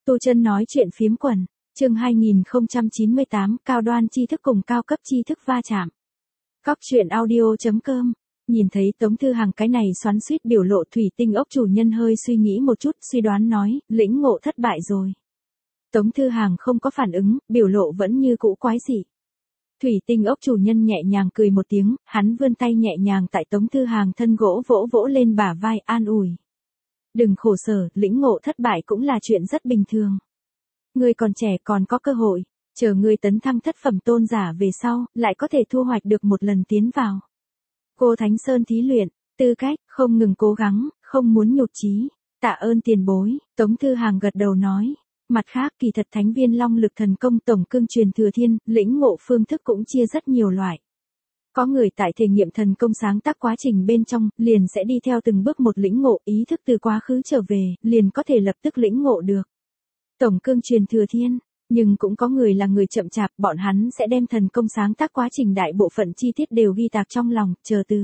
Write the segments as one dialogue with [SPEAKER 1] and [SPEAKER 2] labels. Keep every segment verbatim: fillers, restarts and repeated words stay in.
[SPEAKER 1] Tu Chân nói chuyện phiếm quần, chương hai nghìn không trăm chín mươi tám, cao đoan tri thức cùng cao cấp tri thức va chạm. Cóc truyện audio chấm com. Nhìn thấy Tống Thư Hằng cái này xoắn xuýt biểu lộ, thủy tinh ốc chủ nhân hơi suy nghĩ một chút, suy đoán nói, lĩnh ngộ thất bại rồi. Tống Thư Hằng không có phản ứng, biểu lộ vẫn như cũ quái dị. Thủy tinh ốc chủ nhân nhẹ nhàng cười một tiếng, hắn vươn tay nhẹ nhàng tại Tống Thư Hằng thân gỗ vỗ vỗ lên bả vai, an ủi. Đừng khổ sở, lĩnh ngộ thất bại cũng là chuyện rất bình thường. Ngươi còn trẻ còn có cơ hội, chờ ngươi tấn thăng thất phẩm tôn giả về sau, lại có thể thu hoạch được một lần tiến vào Cô Thánh Sơn thí luyện, tư cách, không ngừng cố gắng, không muốn nhụt chí. Tạ ơn tiền bối, Tống Thư Hằng gật đầu nói. Mặt khác, kỳ thật Thánh Viên Long Lực Thần Công tổng cương truyền thừa thiên, lĩnh ngộ phương thức cũng chia rất nhiều loại. Có người tại thể nghiệm thần công sáng tác quá trình bên trong, liền sẽ đi theo từng bước một lĩnh ngộ, ý thức từ quá khứ trở về, liền có thể lập tức lĩnh ngộ được tổng cương truyền thừa thiên. Nhưng cũng có người là người chậm chạp, bọn hắn sẽ đem thần công sáng tác quá trình đại bộ phận chi tiết đều ghi tạc trong lòng, chờ từ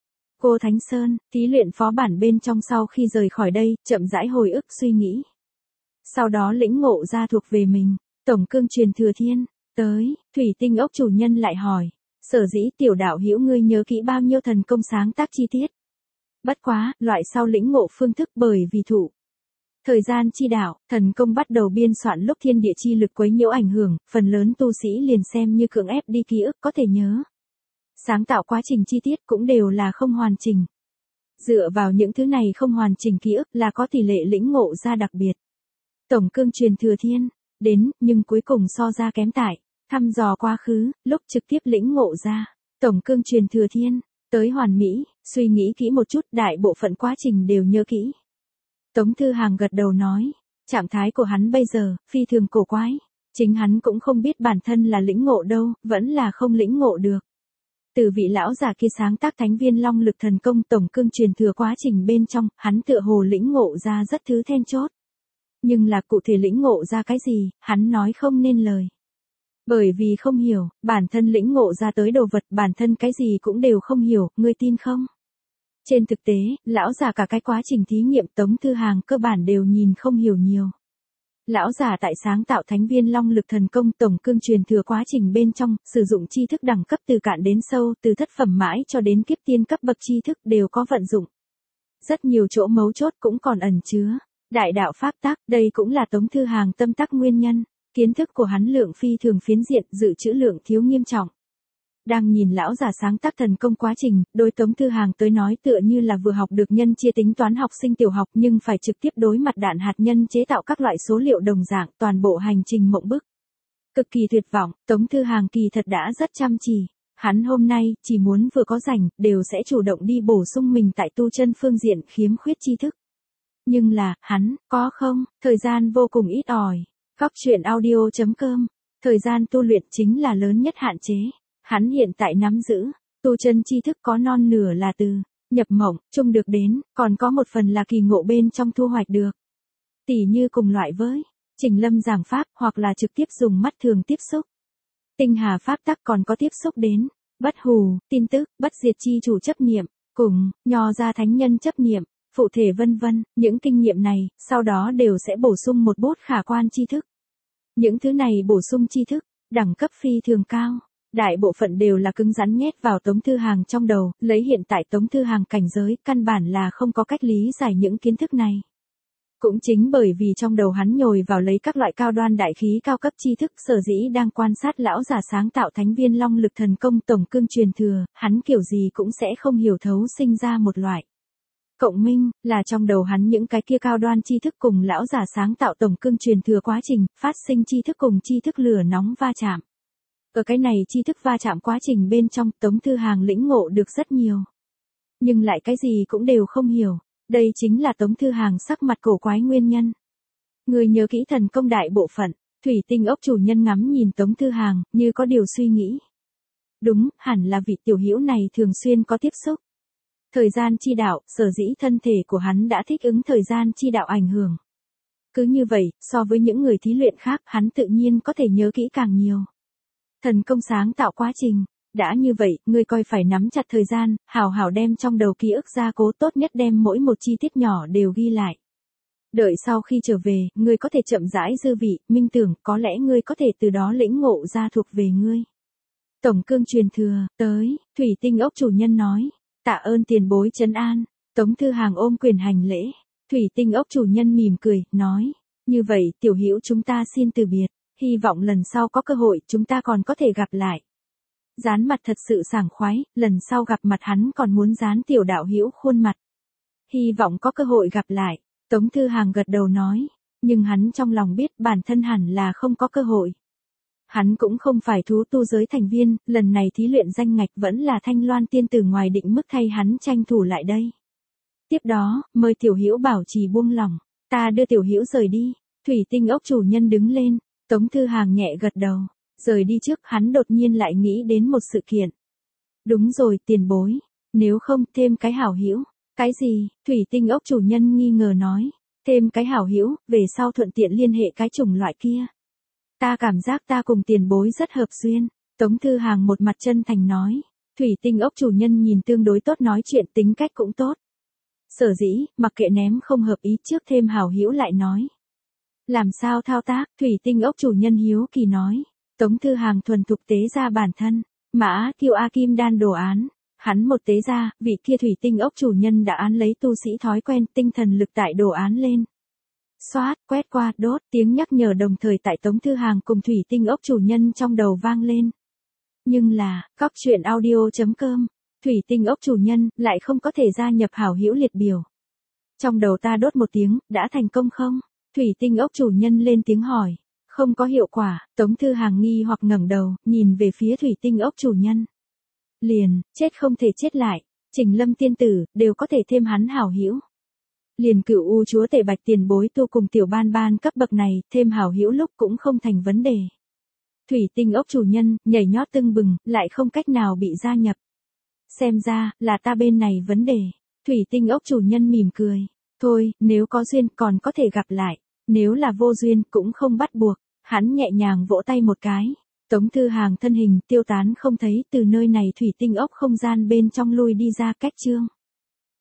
[SPEAKER 1] Cô Thánh Sơn, thí luyện phó bản bên trong sau khi rời khỏi đây, chậm rãi hồi ức suy nghĩ. Sau đó lĩnh ngộ ra thuộc về mình, tổng cương truyền thừa thiên. Tới, thủy tinh ốc chủ nhân lại hỏi, sở dĩ tiểu đạo hữu ngươi nhớ kỹ bao nhiêu thần công sáng tác chi tiết? Bất quá, loại sau lĩnh ngộ phương thức bởi vì thụ thời gian chi đạo, thần công bắt đầu biên soạn lúc thiên địa chi lực quấy nhiễu ảnh hưởng, phần lớn tu sĩ liền xem như cưỡng ép đi ký ức có thể nhớ. Sáng tạo quá trình chi tiết cũng đều là không hoàn chỉnh. Dựa vào những thứ này không hoàn chỉnh ký ức là có tỷ lệ lĩnh ngộ ra đặc biệt tổng cương truyền thừa thiên, đến, nhưng cuối cùng so ra kém tại, thăm dò quá khứ, lúc trực tiếp lĩnh ngộ ra, tổng cương truyền thừa thiên, tới hoàn mỹ, suy nghĩ kỹ một chút, đại bộ phận quá trình đều nhớ kỹ. Tống Thư Hằng gật đầu nói, trạng thái của hắn bây giờ, phi thường cổ quái, chính hắn cũng không biết bản thân là lĩnh ngộ đâu, vẫn là không lĩnh ngộ được. Từ vị lão già kia sáng tác Thánh Viên Long Lực Thần Công tổng cương truyền thừa quá trình bên trong, hắn tựa hồ lĩnh ngộ ra rất thứ then chốt. Nhưng là cụ thể lĩnh ngộ ra cái gì, hắn nói không nên lời. Bởi vì không hiểu, bản thân lĩnh ngộ ra tới đồ vật, bản thân cái gì cũng đều không hiểu, ngươi tin không? Trên thực tế, lão già cả cái quá trình thí nghiệm Tống Thư Hằng cơ bản đều nhìn không hiểu nhiều. Lão già tại sáng tạo Thánh Viên Long Lực Thần Công tổng cương truyền thừa quá trình bên trong, sử dụng tri thức đẳng cấp từ cạn đến sâu, từ thất phẩm mãi cho đến kiếp tiên cấp bậc tri thức đều có vận dụng. Rất nhiều chỗ mấu chốt cũng còn ẩn chứa đại đạo pháp tắc, đây cũng là Tống Thư Hằng tâm tắc nguyên nhân. Kiến thức của hắn lượng phi thường phiến diện, dự trữ lượng thiếu nghiêm trọng. Đang nhìn lão già sáng tác thần công quá trình, đối Tống Thư Hằng tới nói tựa như là vừa học được nhân chia tính toán học sinh tiểu học nhưng phải trực tiếp đối mặt đạn hạt nhân chế tạo các loại số liệu đồng dạng, toàn bộ hành trình mộng bức. Cực kỳ tuyệt vọng, Tống Thư Hằng kỳ thật đã rất chăm chỉ. Hắn hôm nay, chỉ muốn vừa có rảnh, đều sẽ chủ động đi bổ sung mình tại tu chân phương diện khiếm khuyết tri thức. Nhưng là, hắn, có không, thời gian vô cùng ít ỏi. Cóc truyện audio chấm com. Thời gian tu luyện chính là lớn nhất hạn chế. Hắn hiện tại nắm giữ, tu chân tri thức có non nửa là từ nhập mộng, chung được đến, còn có một phần là kỳ ngộ bên trong thu hoạch được. Tỉ như cùng loại với Trình Lâm giảng pháp, hoặc là trực tiếp dùng mắt thường tiếp xúc. Tinh hà pháp tắc còn có tiếp xúc đến bất hù, tin tức, bất diệt chi chủ chấp niệm, cùng nho gia thánh nhân chấp niệm, phụ thể vân vân, những kinh nghiệm này, sau đó đều sẽ bổ sung một bút khả quan tri thức. Những thứ này bổ sung tri thức, đẳng cấp phi thường cao. Đại bộ phận đều là cứng rắn nhét vào Tống Thư Hằng trong đầu, lấy hiện tại Tống Thư Hằng cảnh giới, căn bản là không có cách lý giải những kiến thức này. Cũng chính bởi vì trong đầu hắn nhồi vào lấy các loại cao đoan đại khí cao cấp tri thức, sở dĩ đang quan sát lão già sáng tạo Thánh Viên Long Lực Thần Công tổng cương truyền thừa, hắn kiểu gì cũng sẽ không hiểu thấu sinh ra một loại cộng minh, là trong đầu hắn những cái kia cao đoan tri thức cùng lão già sáng tạo tổng cương truyền thừa quá trình, phát sinh tri thức cùng tri thức lửa nóng va chạm. Ở cái này tri thức va chạm quá trình bên trong, Tống Thư Hằng lĩnh ngộ được rất nhiều. Nhưng lại cái gì cũng đều không hiểu, đây chính là Tống Thư Hằng sắc mặt cổ quái nguyên nhân. Người nhớ kỹ thần công đại bộ phận, thủy tinh ốc chủ nhân ngắm nhìn Tống Thư Hằng, như có điều suy nghĩ. Đúng, hẳn là vị tiểu hữu này thường xuyên có tiếp xúc thời gian chi đạo, sở dĩ thân thể của hắn đã thích ứng thời gian chi đạo ảnh hưởng. Cứ như vậy, so với những người thí luyện khác, hắn tự nhiên có thể nhớ kỹ càng nhiều thần công sáng tạo quá trình. Đã như vậy, ngươi coi phải nắm chặt thời gian, hào hào đem trong đầu ký ức gia cố, tốt nhất đem mỗi một chi tiết nhỏ đều ghi lại. Đợi sau khi trở về, ngươi có thể chậm rãi dư vị, minh tưởng, có lẽ ngươi có thể từ đó lĩnh ngộ ra thuộc về ngươi. Tổng cương truyền thừa, tới, thủy tinh ốc chủ nhân nói. Tạ ơn tiền bối trấn an. Tống Thư Hàng ôm quyền hành lễ. Thủy tinh ốc chủ nhân mỉm cười, nói. Như vậy, tiểu hữu chúng ta xin từ biệt. Hy vọng lần sau có cơ hội chúng ta còn có thể gặp lại. Dán mặt thật sự sảng khoái, lần sau gặp mặt hắn còn muốn dán tiểu đạo hữu khuôn mặt. Hy vọng có cơ hội gặp lại. Tống Thư Hàng gật đầu nói. Nhưng hắn trong lòng biết bản thân hẳn là không có cơ hội. Hắn cũng không phải thú tu giới thành viên, lần này thí luyện danh ngạch vẫn là Thanh Loan tiên tử ngoài định mức thay hắn tranh thủ lại đây. Tiếp đó, mời tiểu hữu bảo trì buông lòng, ta đưa tiểu hữu rời đi. Thủy tinh ốc chủ nhân đứng lên, Tống Thư Hàng nhẹ gật đầu, rời đi trước hắn đột nhiên lại nghĩ đến một sự kiện. Đúng rồi tiền bối, nếu không thêm cái hảo hữu. Cái gì? Thủy tinh ốc chủ nhân nghi ngờ nói, thêm cái hảo hữu, về sau thuận tiện liên hệ cái chủng loại kia. Ta cảm giác ta cùng tiền bối rất hợp duyên. Tống Thư Hàng một mặt chân thành nói. Thủy tinh ốc chủ nhân nhìn tương đối tốt nói chuyện tính cách cũng tốt. Sở dĩ, mặc kệ ném không hợp ý trước thêm hảo hữu lại nói. Làm sao thao tác, thủy tinh ốc chủ nhân hiếu kỳ nói. Tống Thư Hàng thuần thục tế ra bản thân. Mã Kiêu A Kim Đan đồ án. Hắn một tế ra, vị kia thủy tinh ốc chủ nhân đã án lấy tu sĩ thói quen tinh thần lực tại đồ án lên. Xoát, quét qua, đốt, tiếng nhắc nhở đồng thời tại Tống Thư Hàng cùng thủy tinh ốc chủ nhân trong đầu vang lên. Nhưng là, cóc truyện audio chấm com, thủy tinh ốc chủ nhân, lại không có thể gia nhập hảo hữu liệt biểu. Trong đầu ta đốt một tiếng, đã thành công không? Thủy tinh ốc chủ nhân lên tiếng hỏi. Không có hiệu quả, Tống Thư Hàng nghi hoặc ngẩng đầu, nhìn về phía thủy tinh ốc chủ nhân. Liền, chết không thể chết lại, Trình Lâm tiên tử, đều có thể thêm hắn hảo hữu. Liền Cửu U chúa tể Bạch tiền bối tu cùng tiểu ban ban cấp bậc này, thêm hảo hữu lúc cũng không thành vấn đề. Thủy tinh ốc chủ nhân, nhảy nhót tưng bừng, lại không cách nào bị gia nhập. Xem ra, là ta bên này vấn đề. Thủy tinh ốc chủ nhân mỉm cười. Thôi, nếu có duyên còn có thể gặp lại. Nếu là vô duyên cũng không bắt buộc. Hắn nhẹ nhàng vỗ tay một cái. Tống Thư Hàng thân hình tiêu tán không thấy từ nơi này thủy tinh ốc không gian bên trong lui đi ra cách chương.